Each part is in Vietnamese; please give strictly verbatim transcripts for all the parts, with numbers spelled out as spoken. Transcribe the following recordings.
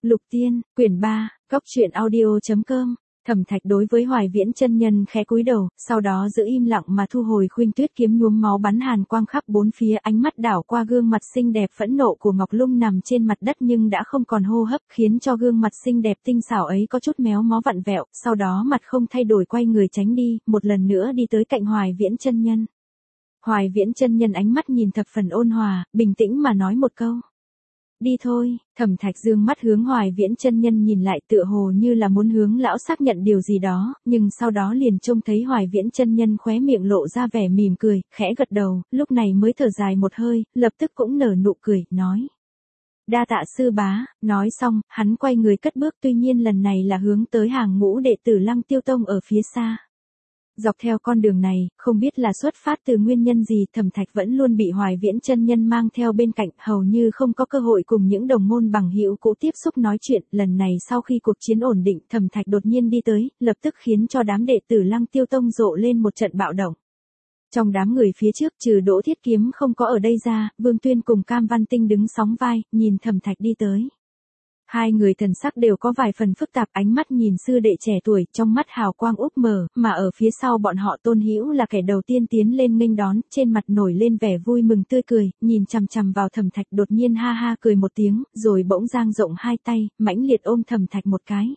Lục Tiên, quyển ba, góc truyện audio chấm com. Thẩm Thạch đối với Hoài Viễn chân nhân khẽ cúi đầu, sau đó giữ im lặng mà thu hồi Khuynh Tuyết kiếm nhuốm máu bắn hàn quang khắp bốn phía, ánh mắt đảo qua gương mặt xinh đẹp phẫn nộ của Ngọc Lung nằm trên mặt đất nhưng đã không còn hô hấp, khiến cho gương mặt xinh đẹp tinh xảo ấy có chút méo mó vặn vẹo, sau đó mặt không thay đổi quay người tránh đi, một lần nữa đi tới cạnh Hoài Viễn chân nhân. Hoài Viễn chân nhân ánh mắt nhìn thập phần ôn hòa, bình tĩnh mà nói một câu. Đi thôi. Thẩm Thạch dương mắt hướng Hoài Viễn chân nhân nhìn lại, tựa hồ như là muốn hướng lão xác nhận điều gì đó, nhưng sau đó liền trông thấy Hoài Viễn chân nhân khóe miệng lộ ra vẻ mỉm cười, khẽ gật đầu, lúc này mới thở dài một hơi, lập tức cũng nở nụ cười, nói. Đa tạ sư bá. Nói xong, hắn quay người cất bước, tuy nhiên lần này là hướng tới hàng ngũ đệ tử Lăng Tiêu Tông ở phía xa. Dọc theo con đường này, không biết là xuất phát từ nguyên nhân gì, Thẩm Thạch vẫn luôn bị Hoài Viễn chân nhân mang theo bên cạnh, hầu như không có cơ hội cùng những đồng môn bằng hữu cũ tiếp xúc nói chuyện. Lần này sau khi cuộc chiến ổn định, Thẩm Thạch đột nhiên đi tới, lập tức khiến cho đám đệ tử Lăng Tiêu Tông rộ lên một trận bạo động. Trong đám người phía trước, trừ Đỗ Thiết Kiếm không có ở đây ra, Vương Tuyên cùng Cam Văn Tinh đứng sóng vai, nhìn Thẩm Thạch đi tới. Hai người thần sắc đều có vài phần phức tạp, ánh mắt nhìn sư đệ trẻ tuổi, trong mắt hào quang úp mờ, mà ở phía sau bọn họ Tôn Hữu là kẻ đầu tiên tiến lên nghênh đón, trên mặt nổi lên vẻ vui mừng tươi cười, nhìn chằm chằm vào Thẩm Thạch, đột nhiên ha ha cười một tiếng, rồi bỗng dang rộng hai tay, mãnh liệt ôm Thẩm Thạch một cái.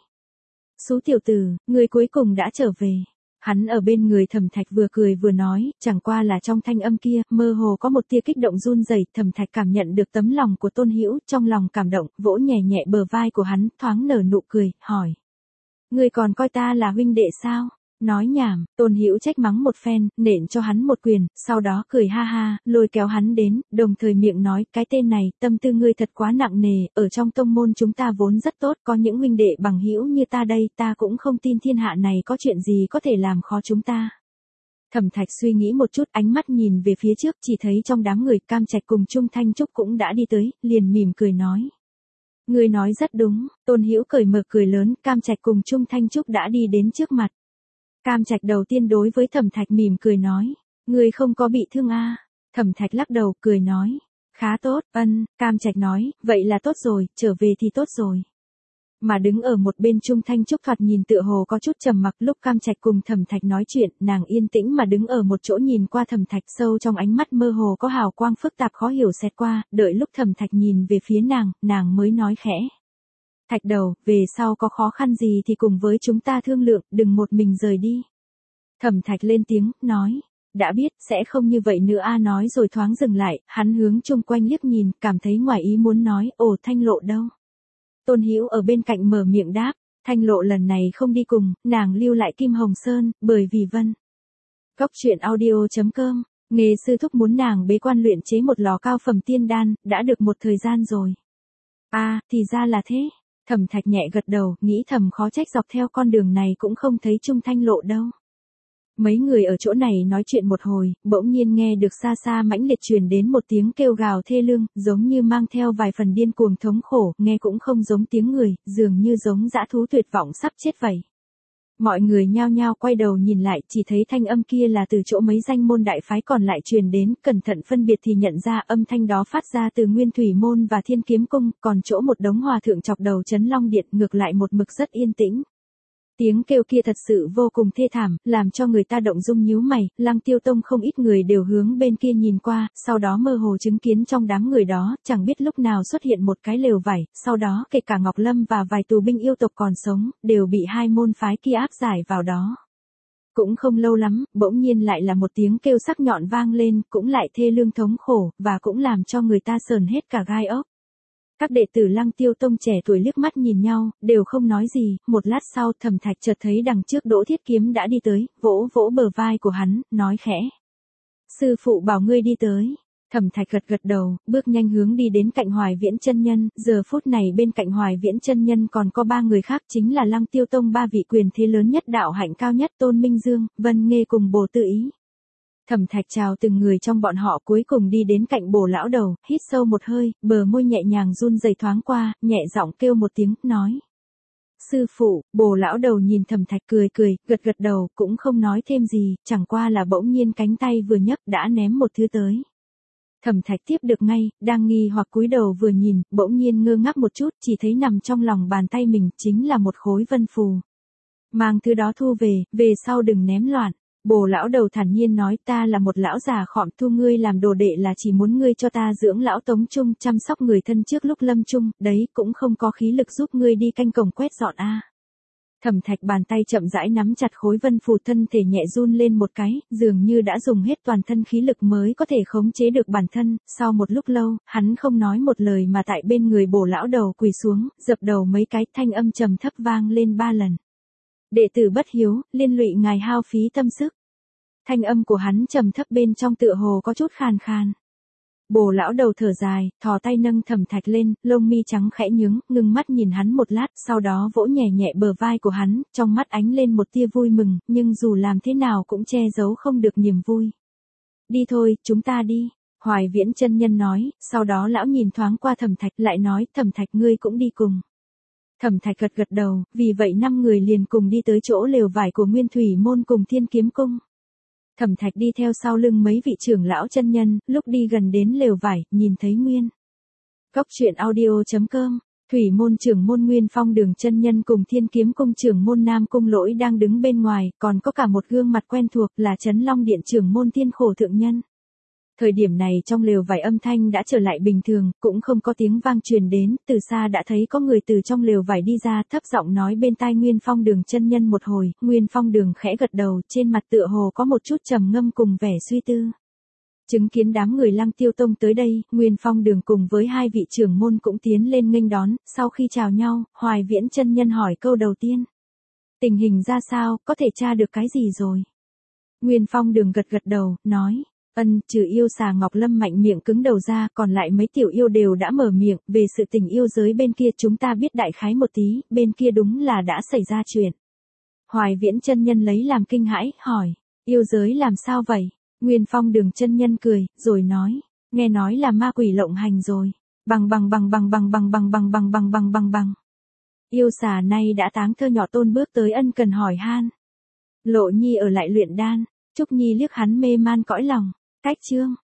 Sú tiểu tử, người cuối cùng đã trở về. Hắn ở bên người Thẩm Thạch vừa cười vừa nói, chẳng qua là trong thanh âm kia, mơ hồ có một tia kích động run rẩy. Thẩm Thạch cảm nhận được tấm lòng của Tôn Hữu, trong lòng cảm động, vỗ nhẹ nhẹ bờ vai của hắn, thoáng nở nụ cười, hỏi. Ngươi còn coi ta là huynh đệ sao? Nói nhảm. Tôn Hữu trách mắng một phen, nện cho hắn một quyền, sau đó cười ha ha, lôi kéo hắn đến, đồng thời miệng nói, cái tên này, tâm tư ngươi thật quá nặng nề, ở trong tông môn chúng ta vốn rất tốt, có những huynh đệ bằng hữu như ta đây, ta cũng không tin thiên hạ này có chuyện gì có thể làm khó chúng ta. Thẩm Thạch suy nghĩ một chút, ánh mắt nhìn về phía trước, chỉ thấy trong đám người Cam Trạch cùng Trung Thanh Trúc cũng đã đi tới, liền mỉm cười nói. Ngươi nói rất đúng. Tôn Hữu cười mở cười lớn, Cam Trạch cùng Trung Thanh Trúc đã đi đến trước mặt. Cam Trạch đầu tiên đối với Thẩm Thạch mỉm cười nói, ngươi không có bị thương à? Thẩm Thạch lắc đầu, cười nói, khá tốt. Ân. Cam Trạch nói, vậy là tốt rồi, trở về thì tốt rồi. Mà đứng ở một bên Trung Thanh Trúc thoạt nhìn tựa hồ có chút trầm mặc, lúc Cam Trạch cùng Thẩm Thạch nói chuyện, nàng yên tĩnh mà đứng ở một chỗ nhìn qua Thẩm Thạch, sâu trong ánh mắt mơ hồ có hào quang phức tạp khó hiểu xẹt qua, đợi lúc Thẩm Thạch nhìn về phía nàng, nàng mới nói khẽ. Thạch đầu, về sau có khó khăn gì thì cùng với chúng ta thương lượng, đừng một mình rời đi. Thẩm Thạch lên tiếng, nói, đã biết, sẽ không như vậy nữa a. Nói rồi thoáng dừng lại, hắn hướng chung quanh liếc nhìn, cảm thấy ngoài ý muốn nói, ồ, Thanh Lộ đâu? Tôn Hữu ở bên cạnh mở miệng đáp, Thanh Lộ lần này không đi cùng, nàng lưu lại Kim Hồng Sơn, bởi vì Vân. Góc truyện audio chấm com, nghề sư thúc muốn nàng bế quan luyện chế một lò cao phẩm tiên đan, đã được một thời gian rồi. À, thì ra là thế. Thẩm Thạch nhẹ gật đầu, nghĩ thầm khó trách dọc theo con đường này cũng không thấy Trung Thanh Lộ đâu. Mấy người ở chỗ này nói chuyện một hồi, bỗng nhiên nghe được xa xa mãnh liệt truyền đến một tiếng kêu gào thê lương, giống như mang theo vài phần điên cuồng thống khổ, nghe cũng không giống tiếng người, dường như giống dã thú tuyệt vọng sắp chết vậy. Mọi người nhao nhao quay đầu nhìn lại, chỉ thấy thanh âm kia là từ chỗ mấy danh môn đại phái còn lại truyền đến, cẩn thận phân biệt thì nhận ra âm thanh đó phát ra từ Nguyên Thủy Môn và Thiên Kiếm Cung, còn chỗ một đống hòa thượng chọc đầu Trấn Long Điện ngược lại một mực rất yên tĩnh. Tiếng kêu kia thật sự vô cùng thê thảm, làm cho người ta động dung nhíu mày, Lăng Tiêu Tông không ít người đều hướng bên kia nhìn qua, sau đó mơ hồ chứng kiến trong đám người đó, chẳng biết lúc nào xuất hiện một cái lều vải, sau đó kể cả Ngọc Lâm và vài tù binh yêu tộc còn sống, đều bị hai môn phái kia áp giải vào đó. Cũng không lâu lắm, bỗng nhiên lại là một tiếng kêu sắc nhọn vang lên, cũng lại thê lương thống khổ, và cũng làm cho người ta sờn hết cả gai ốc. Các đệ tử Lăng Tiêu Tông trẻ tuổi liếc mắt nhìn nhau, đều không nói gì, một lát sau Thẩm Thạch chợt thấy đằng trước Đỗ Thiết Kiếm đã đi tới, vỗ vỗ bờ vai của hắn, nói khẽ. Sư phụ bảo ngươi đi tới. Thẩm Thạch gật gật đầu, bước nhanh hướng đi đến cạnh Hoài Viễn chân nhân, giờ phút này bên cạnh Hoài Viễn chân nhân còn có ba người khác, chính là Lăng Tiêu Tông ba vị quyền thế lớn nhất đạo hạnh cao nhất Tôn Minh Dương, Vân Nghê cùng Bồ Tư Ý. Thẩm Thạch chào từng người trong bọn họ cuối cùng đi đến cạnh Bồ lão đầu, hít sâu một hơi, bờ môi nhẹ nhàng run rẩy thoáng qua, nhẹ giọng kêu một tiếng, nói. Sư phụ. Bồ lão đầu nhìn Thẩm Thạch cười cười, gật gật đầu, cũng không nói thêm gì, chẳng qua là bỗng nhiên cánh tay vừa nhấc đã ném một thứ tới. Thẩm Thạch tiếp được ngay, đang nghi hoặc cúi đầu vừa nhìn, bỗng nhiên ngơ ngác một chút, chỉ thấy nằm trong lòng bàn tay mình chính là một khối vân phù. Mang thứ đó thu về, về sau đừng ném loạn. Bồ lão đầu thản nhiên nói, ta là một lão già khọm, thu ngươi làm đồ đệ là chỉ muốn ngươi cho ta dưỡng lão tống chung, chăm sóc người thân trước lúc lâm chung, đấy cũng không có khí lực giúp ngươi đi canh cổng quét dọn a. Thẩm Thạch bàn tay chậm rãi nắm chặt khối vân phù, thân thể nhẹ run lên một cái, dường như đã dùng hết toàn thân khí lực mới có thể khống chế được bản thân, sau một lúc lâu, hắn không nói một lời mà tại bên người bổ lão đầu quỳ xuống, dập đầu mấy cái, thanh âm trầm thấp vang lên ba lần. Đệ tử bất hiếu, liên lụy ngài hao phí tâm sức. Thanh âm của hắn trầm thấp bên trong tựa hồ có chút khàn khàn. Bồ lão đầu thở dài, thò tay nâng Thẩm Thạch lên, lông mi trắng khẽ nhướng, ngưng mắt nhìn hắn một lát, sau đó vỗ nhẹ nhẹ bờ vai của hắn, trong mắt ánh lên một tia vui mừng, nhưng dù làm thế nào cũng che giấu không được niềm vui. Đi thôi, chúng ta đi. Hoài Viễn chân nhân nói, sau đó lão nhìn thoáng qua Thẩm Thạch lại nói, Thẩm Thạch ngươi cũng đi cùng. Thẩm Thạch gật gật đầu, vì vậy năm người liền cùng đi tới chỗ lều vải của Nguyên Thủy Môn cùng Thiên Kiếm Cung. Thẩm Thạch đi theo sau lưng mấy vị trưởng lão chân nhân, lúc đi gần đến lều vải, nhìn thấy Nguyên. Cốc truyện audio chấm com, Thủy Môn trưởng môn Nguyên Phong Đường chân nhân cùng Thiên Kiếm Cung trưởng môn Nam Cung Lỗi đang đứng bên ngoài, còn có cả một gương mặt quen thuộc là Trấn Long Điện trưởng môn Thiên Khổ Thượng Nhân. Thời điểm này trong lều vải âm thanh đã trở lại bình thường, cũng không có tiếng vang truyền đến, từ xa đã thấy có người từ trong lều vải đi ra, thấp giọng nói bên tai Nguyên Phong Đường chân nhân một hồi, Nguyên Phong Đường khẽ gật đầu, trên mặt tựa hồ có một chút trầm ngâm cùng vẻ suy tư. Chứng kiến đám người Lăng Tiêu Tông tới đây, Nguyên Phong Đường cùng với hai vị trưởng môn cũng tiến lên nghênh đón, sau khi chào nhau, Hoài Viễn chân nhân hỏi câu đầu tiên. Tình hình ra sao, có thể tra được cái gì rồi? Nguyên Phong Đường gật gật đầu, nói. Ân, trừ yêu xà Ngọc Lâm mạnh miệng cứng đầu ra, còn lại mấy tiểu yêu đều đã mở miệng, về sự tình yêu giới bên kia chúng ta biết đại khái một tí, bên kia đúng là đã xảy ra chuyện. Hoài Viễn chân nhân lấy làm kinh hãi, hỏi, yêu giới làm sao vậy? Nguyên Phong Đường chân nhân cười, rồi nói, nghe nói là ma quỷ lộng hành rồi. Bằng bằng bằng bằng bằng bằng bằng bằng bằng bằng bằng bằng bằng. Yêu xà này đã táng thơ nhỏ tôn bước tới ân cần hỏi han. Lộ Nhi ở lại luyện đan, Trúc Nhi liếc hắn mê man cõi lòng. Cách chương